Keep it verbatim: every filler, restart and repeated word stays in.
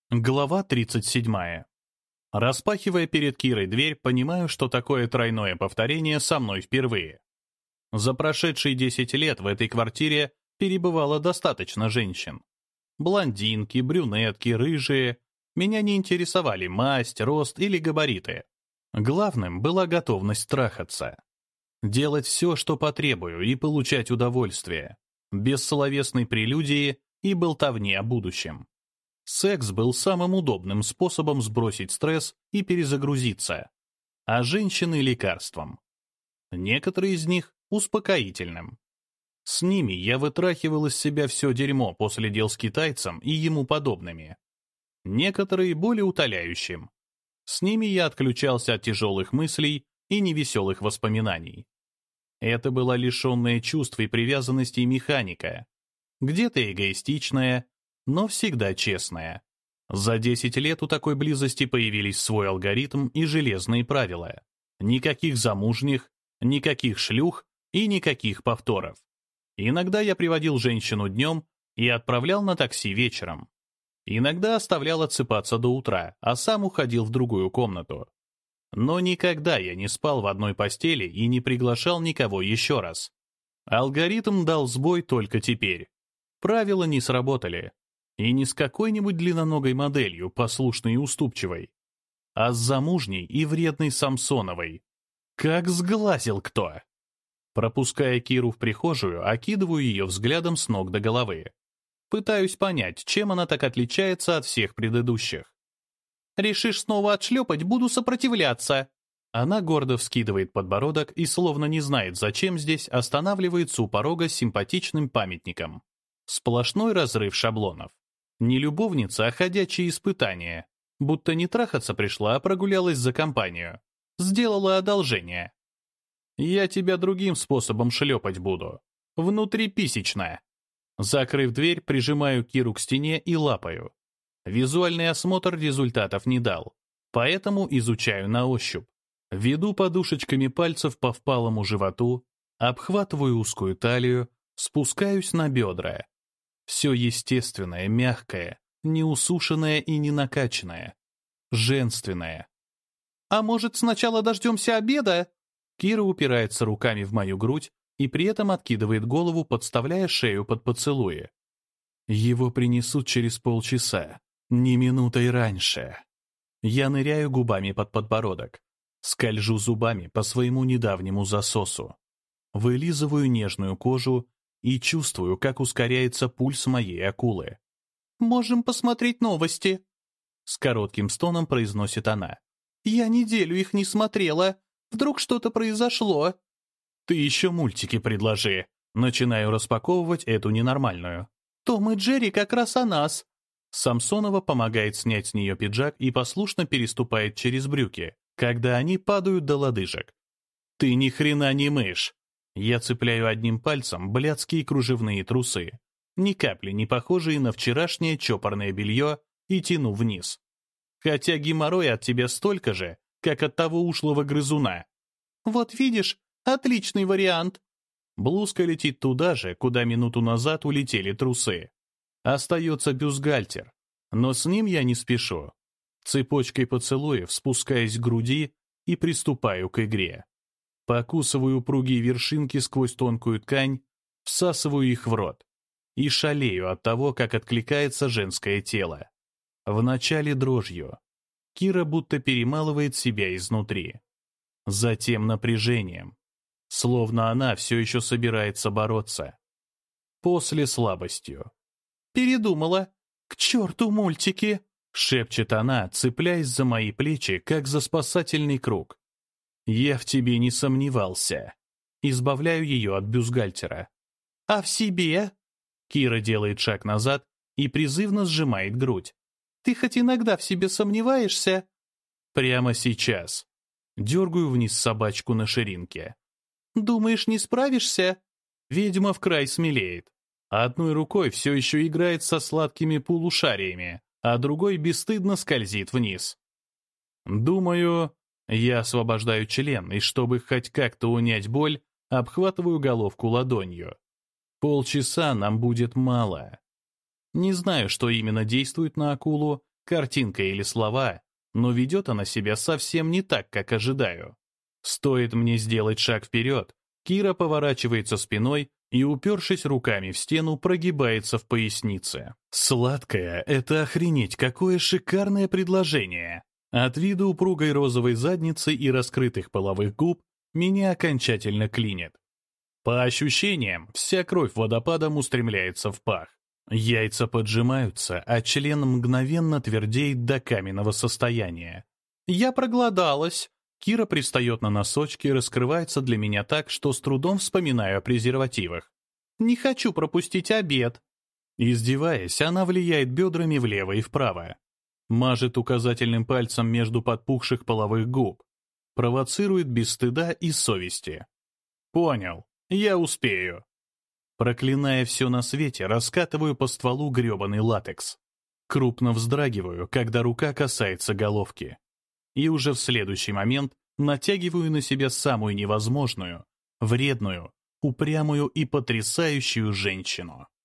Глава тридцать седьмая. Распахивая перед Кирой дверь, понимаю, что такое тройное повторение со мной впервые. За прошедшие десять лет в этой квартире перебывало достаточно женщин. Блондинки, брюнетки, рыжие. Меня не интересовали масть, рост или габариты. Главным была готовность трахаться. Делать все, что потребую, и получать удовольствие. Без словесной прелюдии и болтовни о будущем. Секс был самым удобным способом сбросить стресс и перезагрузиться, а женщины — лекарством. Некоторые из них — успокоительным. С ними я вытрахивал из себя все дерьмо после дел с китайцем и ему подобными. Некоторые — более утоляющим. С ними я отключался от тяжелых мыслей и невеселых воспоминаний. Это была лишенная чувств и привязанностей механика, где-то эгоистичная, но всегда честная. За десять лет у такой близости появились свой алгоритм и железные правила. Никаких замужних, никаких шлюх и никаких повторов. Иногда я приводил женщину днем и отправлял на такси вечером. Иногда оставлял отсыпаться до утра, а сам уходил в другую комнату. Но никогда я не спал в одной постели и не приглашал никого еще раз. Алгоритм дал сбой только теперь. Правила не сработали. И не с какой-нибудь длинноногой моделью, послушной и уступчивой, а с замужней и вредной Самсоновой. Как сглазил кто! Пропуская Киру в прихожую, окидываю ее взглядом с ног до головы. Пытаюсь понять, чем она так отличается от всех предыдущих. «Решишь снова отшлепать, буду сопротивляться!» Она гордо вскидывает подбородок и, словно не знает, зачем здесь, останавливается у порога с симпатичным памятником. Сплошной разрыв шаблонов. Не любовница, а ходячее испытание. Будто не трахаться пришла, а прогулялась за компанию. Сделала одолжение. Я тебя другим способом шлепать буду. Внутриписечно. Закрыв дверь, прижимаю Киру к стене и лапаю. Визуальный осмотр результатов не дал, поэтому изучаю на ощупь. Веду подушечками пальцев по впалому животу, обхватываю узкую талию, спускаюсь на бедра. Все естественное, мягкое, неусушенное и не накачанное. Женственное. «А может, сначала дождемся обеда?» Кира упирается руками в мою грудь и при этом откидывает голову, подставляя шею под поцелуи. Его принесут через полчаса, не минутой раньше. Я ныряю губами под подбородок, скольжу зубами по своему недавнему засосу, вылизываю нежную кожу и чувствую, как ускоряется пульс моей акулы. «Можем посмотреть новости», — с коротким стоном произносит она. «Я неделю их не смотрела. Вдруг что-то произошло?» «Ты еще мультики предложи». Начинаю распаковывать эту ненормальную. «Том и Джерри как раз о нас». Самсонова помогает снять с нее пиджак и послушно переступает через брюки, когда они падают до лодыжек. «Ты ни хрена не мышь». Я цепляю одним пальцем блядские кружевные трусы, ни капли не похожие на вчерашнее чопорное белье, и тяну вниз. Хотя геморрой от тебя столько же, как от того ушлого грызуна. «Вот видишь, отличный вариант». Блузка летит туда же, куда минуту назад улетели трусы. Остается бюстгальтер, но с ним я не спешу. Цепочкой поцелуев спускаюсь к груди и приступаю к игре. Покусываю упругие вершинки сквозь тонкую ткань, всасываю их в рот и шалею от того, как откликается женское тело. Вначале дрожью. Кира будто перемалывает себя изнутри. Затем напряжением, словно она все еще собирается бороться. После слабостью. «Передумала. К черту мультики!» — шепчет она, цепляясь за мои плечи, как за спасательный круг. «Я в тебе не сомневался». Избавляю ее от бюстгальтера. «А в себе?» Кира делает шаг назад и призывно сжимает грудь. «Ты хоть иногда в себе сомневаешься?» «Прямо сейчас». Дергаю вниз собачку на ширинке. «Думаешь, не справишься?» Ведьма в край смелеет. Одной рукой все еще играет со сладкими полушариями, а другой бесстыдно скользит вниз. Думаю, я освобождаю член, и чтобы хоть как-то унять боль, обхватываю головку ладонью. Полчаса нам будет мало. Не знаю, что именно действует на акулу, картинка или слова, но ведет она себя совсем не так, как ожидаю. Стоит мне сделать шаг вперед, Кира поворачивается спиной и, упершись руками в стену, прогибается в пояснице. Сладкая — это охренеть, какое шикарное предложение! От вида упругой розовой задницы и раскрытых половых губ меня окончательно клинит. По ощущениям, вся кровь водопадом устремляется в пах. Яйца поджимаются, а член мгновенно твердеет до каменного состояния. «Я проголодалась!» Кира пристает на носочки и раскрывается для меня так, что с трудом вспоминаю о презервативах. «Не хочу пропустить обед!» Издеваясь, она влияет бедрами влево и вправо. Мажет указательным пальцем между подпухших половых губ. Провоцирует без стыда и совести. «Понял, я успею». Проклиная все на свете, раскатываю по стволу гребаный латекс. Крупно вздрагиваю, когда рука касается головки. И уже в следующий момент натягиваю на себя самую невозможную, вредную, упрямую и потрясающую женщину.